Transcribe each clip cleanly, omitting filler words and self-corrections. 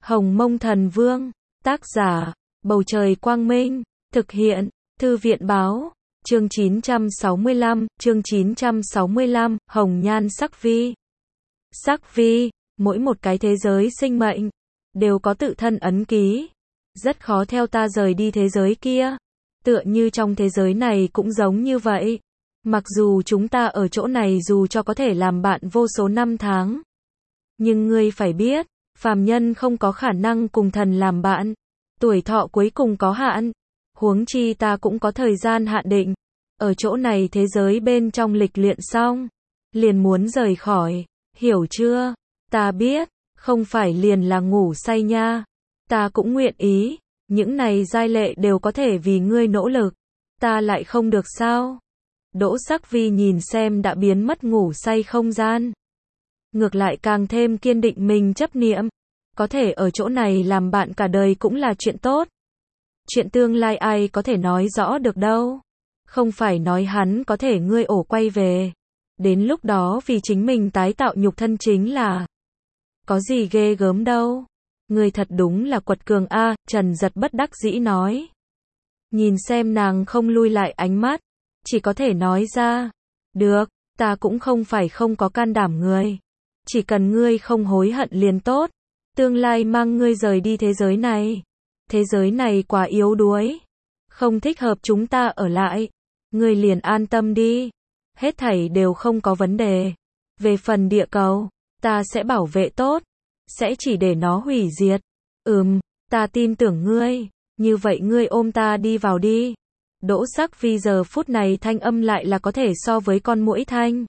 Hồng Mông Thần Vương, tác giả, Bầu Trời Quang Minh, thực hiện, Thư viện Báo, chương 965, Hồng Nhan Sắc Vi. Sắc Vi, mỗi một cái thế giới sinh mệnh, đều có tự thân ấn ký. Rất khó theo ta rời đi thế giới kia. Tựa như trong thế giới này cũng giống như vậy. Mặc dù chúng ta ở chỗ này dù cho có thể làm bạn vô số năm tháng. Nhưng ngươi phải biết, phàm nhân không có khả năng cùng thần làm bạn. Tuổi thọ cuối cùng có hạn. Huống chi ta cũng có thời gian hạn định. Ở chỗ này thế giới bên trong lịch luyện xong. Liền muốn rời khỏi. Hiểu chưa? Ta biết, không phải liền là ngủ say nha. Ta cũng nguyện ý. Những này giai lệ đều có thể vì ngươi nỗ lực. Ta lại không được sao? Đỗ Sắc Vi nhìn xem đã biến mất ngủ say không gian. Ngược lại càng thêm kiên định mình chấp niệm. Có thể ở chỗ này làm bạn cả đời cũng là chuyện tốt. Chuyện tương lai ai có thể nói rõ được đâu. Không phải nói hắn có thể ngươi ổ quay về. Đến lúc đó vì chính mình tái tạo nhục thân chính là. Có gì ghê gớm đâu. Ngươi thật đúng là quật cường a, Trần Giật bất đắc dĩ nói. Nhìn xem nàng không lui lại ánh mắt. Chỉ có thể nói ra. Được, ta cũng không phải không có can đảm người. Chỉ cần ngươi không hối hận liền tốt. Tương lai mang ngươi rời đi thế giới này. Thế giới này quá yếu đuối. Không thích hợp chúng ta ở lại. Ngươi liền an tâm đi. Hết thảy đều không có vấn đề. Về phần địa cầu, ta sẽ bảo vệ tốt. Sẽ chỉ để nó hủy diệt. Ta tin tưởng ngươi. Như vậy ngươi ôm ta đi vào đi. Đỗ Sắc Vi giờ phút này thanh âm lại là có thể so với con muỗi thanh.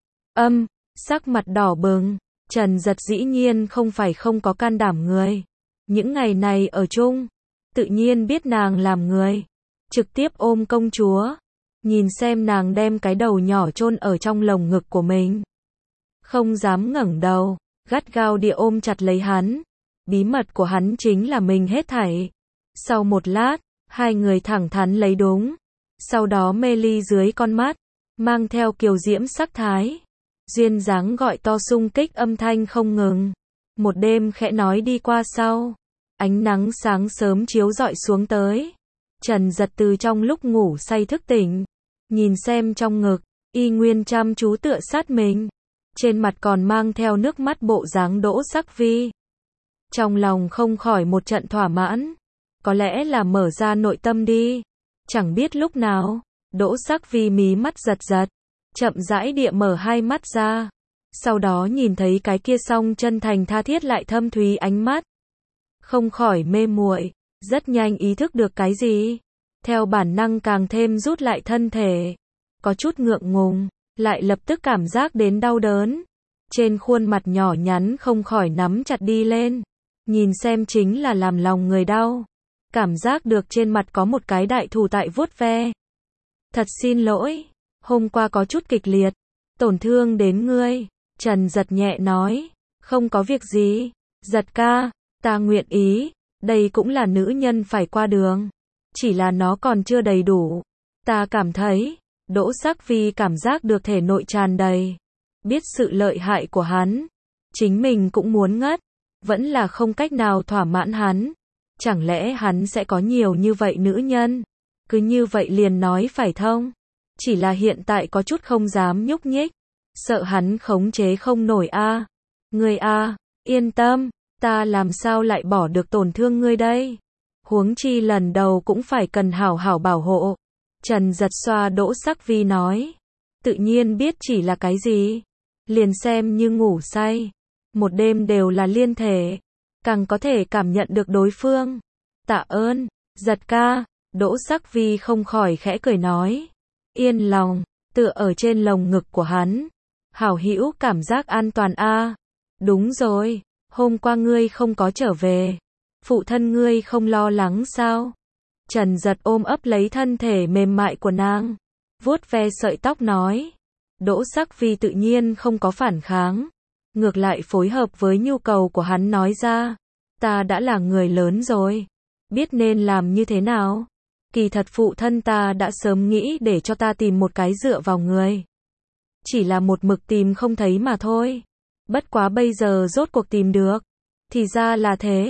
Sắc mặt đỏ bừng. Trần Giật dĩ nhiên không phải không có can đảm người. Những ngày này ở chung, tự nhiên biết nàng làm người. Trực tiếp ôm công chúa. Nhìn xem nàng đem cái đầu nhỏ chôn ở trong lồng ngực của mình. Không dám ngẩng đầu, gắt gao địa ôm chặt lấy hắn. Bí mật của hắn chính là mình hết thảy. Sau một lát, hai người thẳng thắn lấy đúng. Sau đó mê ly dưới con mắt, mang theo kiều diễm sắc thái. Duyên dáng gọi to xung kích âm thanh không ngừng. Một đêm khẽ nói đi qua sau. Ánh nắng sáng sớm chiếu rọi xuống tới. Trần Giật từ trong lúc ngủ say thức tỉnh. Nhìn xem trong ngực, y nguyên chăm chú tựa sát mình. Trên mặt còn mang theo nước mắt bộ dáng Đỗ Sắc Vi. Trong lòng không khỏi một trận thỏa mãn. Có lẽ là mở ra nội tâm đi. Chẳng biết lúc nào, Đỗ Sắc Vi mí mắt giật giật. Chậm rãi địa mở hai mắt ra. Sau đó nhìn thấy cái kia song chân thành tha thiết lại thâm thúy ánh mắt. Không khỏi mê muội, rất nhanh ý thức được cái gì. Theo bản năng càng thêm rút lại thân thể. Có chút ngượng ngùng, lại lập tức cảm giác đến đau đớn. Trên khuôn mặt nhỏ nhắn không khỏi nắm chặt đi lên. Nhìn xem chính là làm lòng người đau. Cảm giác được trên mặt có một cái đại thủ tại vuốt ve. Thật xin lỗi. Hôm qua có chút kịch liệt, tổn thương đến ngươi. Trần Giật nhẹ nói, không có việc gì. Giật ca, ta nguyện ý, đây cũng là nữ nhân phải qua đường. Chỉ là nó còn chưa đầy đủ. Ta cảm thấy, Đỗ Sắc Vi cảm giác được thể nội tràn đầy. Biết sự lợi hại của hắn. Chính mình cũng muốn ngất. Vẫn là không cách nào thỏa mãn hắn. Chẳng lẽ hắn sẽ có nhiều như vậy nữ nhân? Cứ như vậy liền nói phải thông. Chỉ là hiện tại có chút không dám nhúc nhích. Sợ hắn khống chế không nổi a. Ngươi a, yên tâm, ta làm sao lại bỏ được tổn thương ngươi đây. Huống chi lần đầu cũng phải cần hảo hảo bảo hộ. Trần Giật xoa Đỗ Sắc Vi nói. Tự nhiên biết chỉ là cái gì. Liền xem như ngủ say. Một đêm đều là liên thể. Càng có thể cảm nhận được đối phương. Tạ ơn, Giật ca. Đỗ Sắc Vi không khỏi khẽ cười nói. Yên lòng, tựa ở trên lồng ngực của hắn. Hảo hữu cảm giác an toàn a. Đúng rồi, hôm qua ngươi không có trở về. Phụ thân ngươi không lo lắng sao? Trần Giật ôm ấp lấy thân thể mềm mại của nàng. Vuốt ve sợi tóc nói. Đỗ Sắc Vi tự nhiên không có phản kháng. Ngược lại phối hợp với nhu cầu của hắn nói ra. Ta đã là người lớn rồi. Biết nên làm như thế nào? Kỳ thật phụ thân ta đã sớm nghĩ để cho ta tìm một cái dựa vào người. Chỉ là một mực tìm không thấy mà thôi. Bất quá bây giờ rốt cuộc tìm được. Thì ra là thế.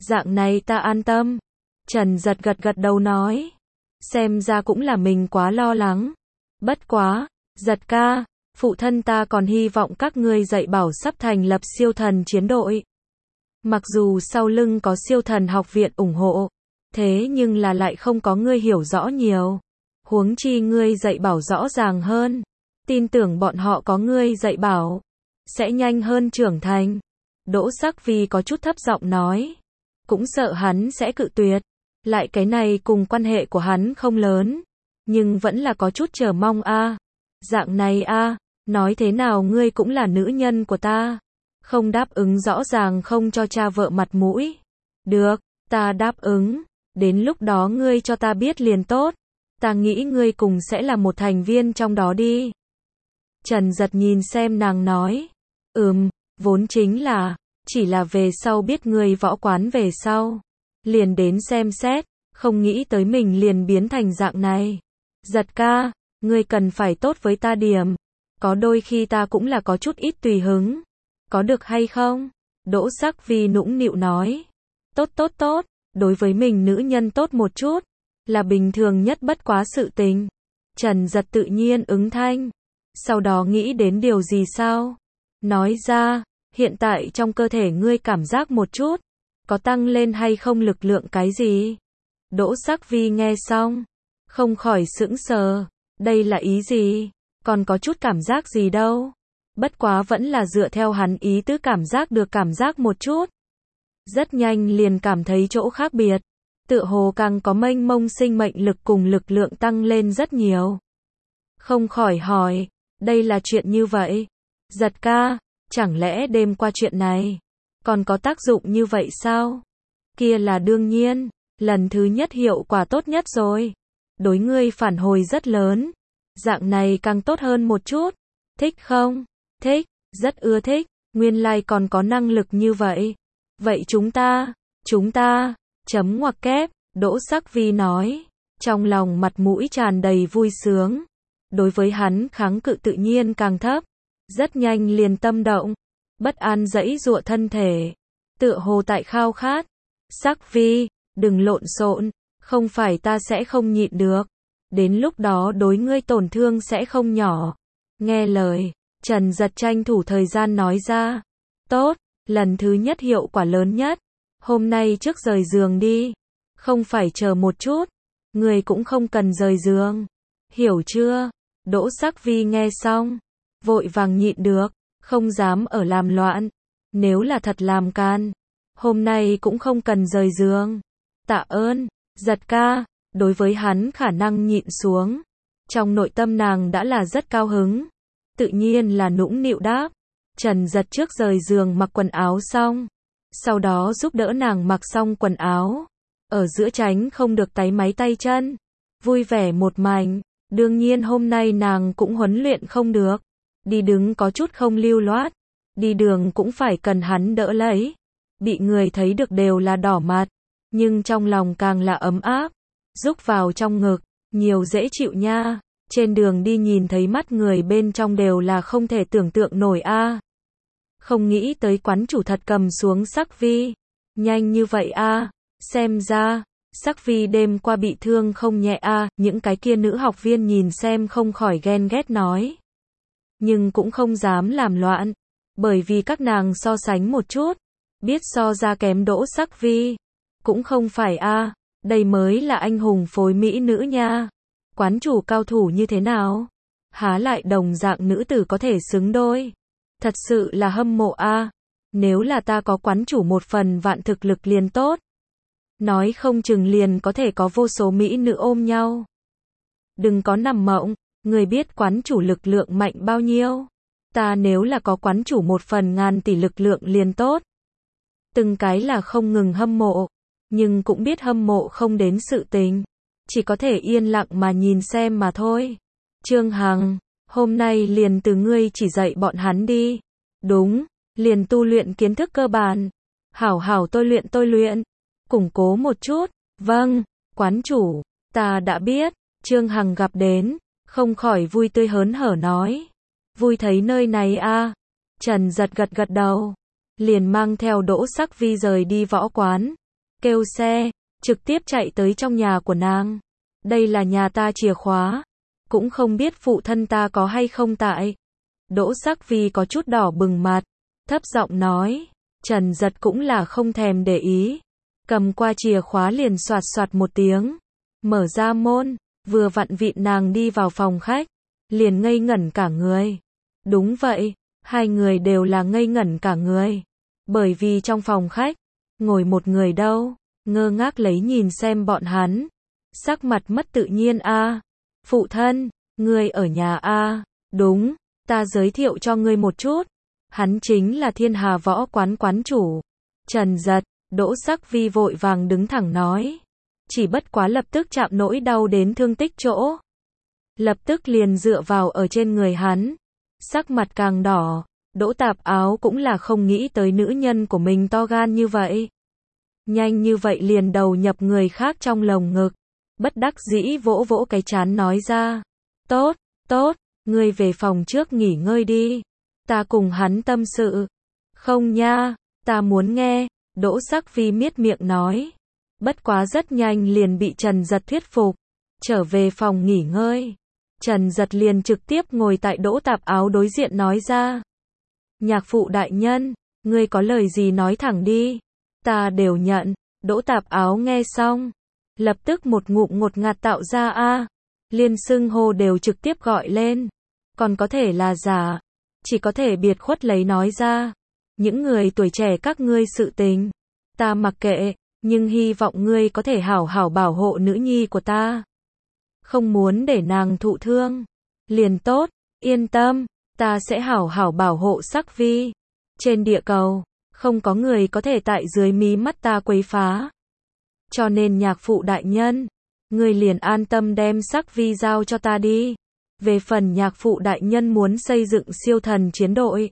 Dạng này ta an tâm. Trần Giật gật gật đầu nói. Xem ra cũng là mình quá lo lắng. Bất quá, Giật ca, phụ thân ta còn hy vọng các ngươi dạy bảo sắp thành lập siêu thần chiến đội. Mặc dù sau lưng có siêu thần học viện ủng hộ, thế nhưng là lại không có ngươi hiểu rõ nhiều. Huống chi ngươi dạy bảo rõ ràng hơn. Tin tưởng bọn họ có ngươi dạy bảo, sẽ nhanh hơn trưởng thành. Đỗ Sắc Vi có chút thấp giọng nói. Cũng sợ hắn sẽ cự tuyệt. Lại cái này cùng quan hệ của hắn không lớn. Nhưng vẫn là có chút chờ mong a. Dạng này a, nói thế nào ngươi cũng là nữ nhân của ta. Không đáp ứng rõ ràng không cho cha vợ mặt mũi. Được, ta đáp ứng. Đến lúc đó ngươi cho ta biết liền tốt. Ta nghĩ ngươi cùng sẽ là một thành viên trong đó đi. Trần Giật nhìn xem nàng nói. Vốn chính là, chỉ là về sau biết ngươi võ quán về sau. Liền đến xem xét, không nghĩ tới mình liền biến thành dạng này. Giật ca, ngươi cần phải tốt với ta điểm. Có đôi khi ta cũng là có chút ít tùy hứng. Có được hay không? Đỗ Sắc Vi nũng nịu nói. Tốt, đối với mình nữ nhân tốt một chút, là bình thường nhất bất quá sự tình. Trần Giật tự nhiên ứng thanh. Sau đó nghĩ đến điều gì sao? Nói ra, hiện tại trong cơ thể ngươi cảm giác một chút, có tăng lên hay không lực lượng cái gì? Đỗ Sắc Vi nghe xong, không khỏi sững sờ. Đây là ý gì? Còn có chút cảm giác gì đâu? Bất quá vẫn là dựa theo hắn ý tứ cảm giác được cảm giác một chút. Rất nhanh liền cảm thấy chỗ khác biệt. Tựa hồ càng có mênh mông sinh mệnh lực cùng lực lượng tăng lên rất nhiều. Không khỏi hỏi, đây là chuyện như vậy? Giật ca, chẳng lẽ đêm qua chuyện này còn có tác dụng như vậy sao? Kia là đương nhiên, lần thứ nhất hiệu quả tốt nhất rồi. Đối ngươi phản hồi rất lớn. Dạng này càng tốt hơn một chút. Thích không? Thích, rất ưa thích. Nguyên lai còn có năng lực như vậy. Vậy chúng ta, chấm ngoặc kép, Đỗ Sắc Vi nói. Trong lòng mặt mũi tràn đầy vui sướng. Đối với hắn kháng cự tự nhiên càng thấp. Rất nhanh liền tâm động. Bất an giãy giụa thân thể. Tựa hồ tại khao khát. Sắc Vi, đừng lộn xộn. Không phải ta sẽ không nhịn được. Đến lúc đó đối ngươi tổn thương sẽ không nhỏ. Nghe lời, Trần Giật tranh thủ thời gian nói ra. Tốt, lần thứ nhất hiệu quả lớn nhất. Hôm nay trước rời giường đi. Không phải chờ một chút. Ngươi cũng không cần rời giường. Hiểu chưa? Đỗ Sắc Vi nghe xong, vội vàng nhịn được, không dám ở làm loạn. Nếu là thật làm can, hôm nay cũng không cần rời giường. Tạ ơn, Giật ca. Đối với hắn khả năng nhịn xuống, trong nội tâm nàng đã là rất cao hứng. Tự nhiên là nũng nịu đáp. Trần Giật trước rời giường mặc quần áo xong, sau đó giúp đỡ nàng mặc xong quần áo, ở giữa tránh không được táy máy tay chân. Vui vẻ một mảnh. Đương nhiên hôm nay nàng cũng huấn luyện không được. Đi đứng có chút không lưu loát. Đi đường cũng phải cần hắn đỡ lấy. Bị người thấy được đều là đỏ mặt. Nhưng trong lòng càng là ấm áp. Rúc vào trong ngực, nhiều dễ chịu nha. Trên đường đi nhìn thấy mắt người bên trong đều là không thể tưởng tượng nổi a. Không nghĩ tới quán chủ thật cầm xuống Sắc Vi. Nhanh như vậy a. Xem ra, Sắc Vi đêm qua bị thương không nhẹ a. Những cái kia nữ học viên nhìn xem không khỏi ghen ghét nói. Nhưng cũng không dám làm loạn. Bởi vì các nàng so sánh một chút. Biết so ra kém Đỗ Sắc Vi. Cũng không phải a. Đây mới là anh hùng phối mỹ nữ nha. Quán chủ cao thủ như thế nào? Há lại đồng dạng nữ tử có thể xứng đôi. Thật sự là hâm mộ a. Nếu là ta có quán chủ một phần vạn thực lực liền tốt. Nói không chừng liền có thể có vô số mỹ nữ ôm nhau. Đừng có nằm mộng, người biết quán chủ lực lượng mạnh bao nhiêu. Ta nếu là có quán chủ một phần ngàn tỷ lực lượng liền tốt. Từng cái là không ngừng hâm mộ. Nhưng cũng biết hâm mộ không đến sự tình. Chỉ có thể yên lặng mà nhìn xem mà thôi. Trương Hằng, hôm nay liền từ ngươi chỉ dạy bọn hắn đi. Đúng, liền tu luyện kiến thức cơ bản. Hảo hảo tôi luyện. Củng cố một chút. Vâng, quán chủ, ta đã biết. Trương Hằng gặp đến, không khỏi vui tươi hớn hở nói. Vui thấy nơi này a. Trần Giật gật gật đầu. Liền mang theo Đỗ Sắc Vi rời đi võ quán. kêu xe, trực tiếp chạy tới trong nhà của nàng. Đây là nhà ta chìa khóa, cũng không biết phụ thân ta có hay không tại. Đỗ Sắc Vi có chút đỏ bừng mặt, thấp giọng nói. Trần Giật cũng là không thèm để ý, cầm qua chìa khóa liền xoạt xoạt một tiếng, mở ra môn, vừa vặn vịn nàng đi vào phòng khách, liền ngây ngẩn cả người. Đúng vậy, hai người đều là ngây ngẩn cả người, bởi vì trong phòng khách, ngồi một người đâu, ngơ ngác lấy nhìn xem bọn hắn, sắc mặt mất tự nhiên a. Phụ thân, ngươi ở nhà a? Đúng, ta giới thiệu cho ngươi một chút. Hắn chính là Thiên Hà Võ quán quán chủ. Trần Giật, Đỗ Sắc Vi vội vàng đứng thẳng nói. Chỉ bất quá lập tức chạm nỗi đau đến thương tích chỗ. Lập tức liền dựa vào ở trên người hắn. Sắc mặt càng đỏ, Đỗ Tạp Áo cũng là không nghĩ tới nữ nhân của mình to gan như vậy. Nhanh như vậy liền đầu nhập người khác trong lồng ngực. Bất đắc dĩ vỗ vỗ cái trán nói ra. Tốt, tốt, ngươi về phòng trước nghỉ ngơi đi. Ta cùng hắn tâm sự. Không nha, ta muốn nghe. Đỗ Sắc Vi miết miệng nói. Bất quá rất nhanh liền bị Trần Giật thuyết phục. Trở về phòng nghỉ ngơi. Trần Giật liền trực tiếp ngồi tại Đỗ Tạp Áo đối diện nói ra. Nhạc phụ đại nhân, ngươi có lời gì nói thẳng đi. Ta đều nhận. Đỗ Tạp Áo nghe xong, lập tức một ngụm ngột ngạt tạo ra a. Liên xưng hô đều trực tiếp gọi lên. Còn có thể là giả, chỉ có thể biệt khuất lấy nói ra. Những người tuổi trẻ các ngươi sự tình, ta mặc kệ, nhưng hy vọng ngươi có thể hảo hảo bảo hộ nữ nhi của ta. Không muốn để nàng thụ thương. Liền tốt, yên tâm, ta sẽ hảo hảo bảo hộ Sắc Vi. Trên địa cầu, không có người có thể tại dưới mí mắt ta quấy phá. Cho nên nhạc phụ đại nhân, ngươi liền an tâm đem Sắc Vi giao cho ta đi. Về phần nhạc phụ đại nhân muốn xây dựng siêu thần chiến đội,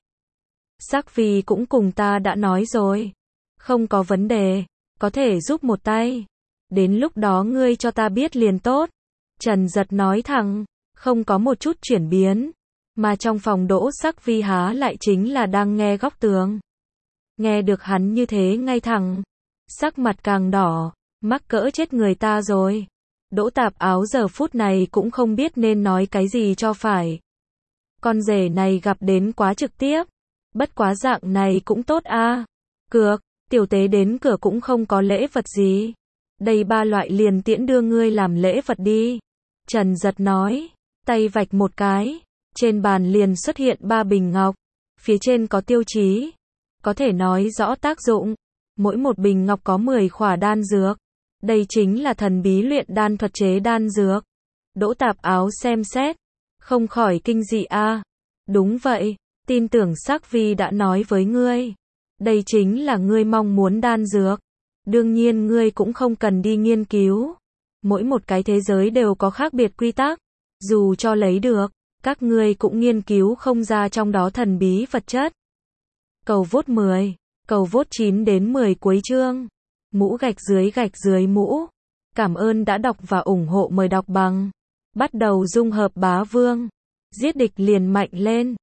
Sắc Vi cũng cùng ta đã nói rồi. Không có vấn đề, có thể giúp một tay. Đến lúc đó ngươi cho ta biết liền tốt. Trần Giật nói thẳng, không có một chút chuyển biến. Mà trong phòng Đỗ Sắc Vi há lại chính là đang nghe góc tường. Nghe được hắn như thế ngay thẳng, sắc mặt càng đỏ, mắc cỡ chết người ta rồi. Đỗ Tạp Áo giờ phút này cũng không biết nên nói cái gì cho phải. Con rể này gặp đến quá trực tiếp. Bất quá dạng này cũng tốt a. Cược, tiểu tế đến cửa cũng không có lễ vật gì. Đây ba loại liền tiễn đưa ngươi làm lễ vật đi. Trần Giật nói, tay vạch một cái, trên bàn liền xuất hiện 3 bình ngọc. Phía trên có tiêu chí, có thể nói rõ tác dụng. Mỗi một bình ngọc có 10 khỏa đan dược. Đây chính là thần bí luyện đan thuật chế đan dược. Đỗ Tạp Áo xem xét, không khỏi kinh dị a. Đúng vậy, tin tưởng Sắc Vi đã nói với ngươi. Đây chính là ngươi mong muốn đan dược. Đương nhiên ngươi cũng không cần đi nghiên cứu. Mỗi một cái thế giới đều có khác biệt quy tắc. Dù cho lấy được, các ngươi cũng nghiên cứu không ra trong đó thần bí vật chất. Cầu vote 10, cầu vote 9 đến 10 cuối chương. Mũ gạch dưới mũ. Cảm ơn đã đọc và ủng hộ, mời đọc bằng. Bắt đầu dung hợp bá vương. Giết địch liền mạnh lên.